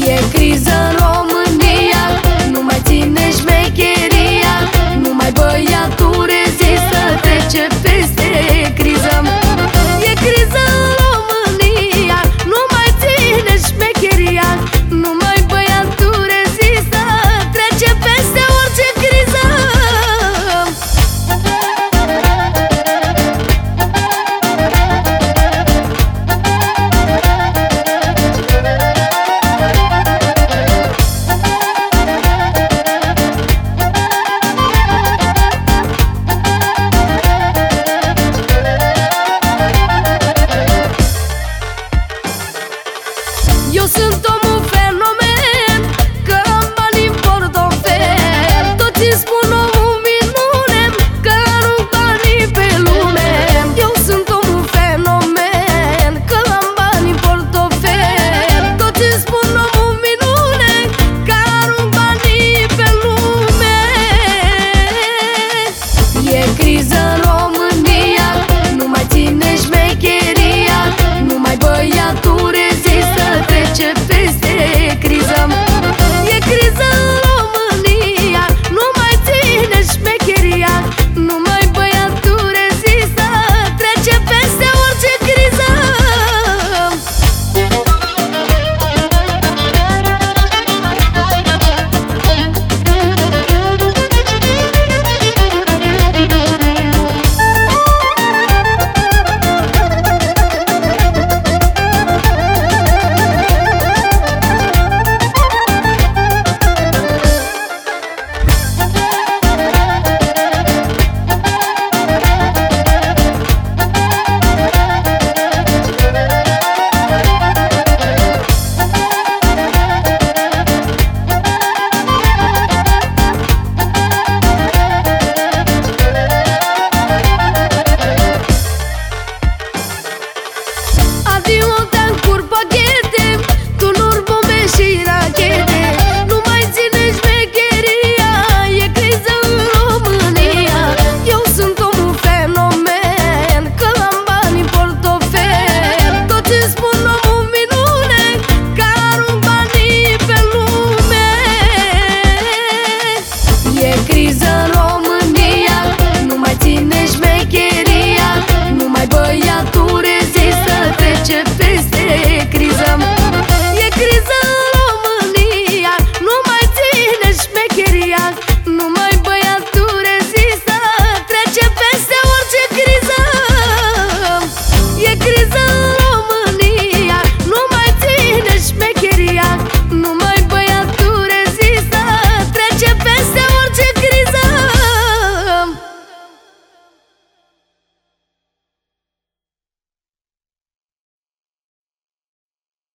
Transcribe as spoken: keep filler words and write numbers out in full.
E criză în România, nu mai ține șmecheria, numai băiatul rezistă, trece peste criză. E criză în România, nu mai ține șmecheria, numai băiatul rezistă, trece peste orice criză. Eu sunt omul fenomen, că am bani în portofel. Toți îmi spun omul minune, că arunc banii pe lume. Eu sunt omul fenomen, că am bani în portofel. Toți îmi spun omul minune, că arunc banii pe lume. E criză în România, nu mai ține șmecheria, numai băiatul rezistă, trece peste criză.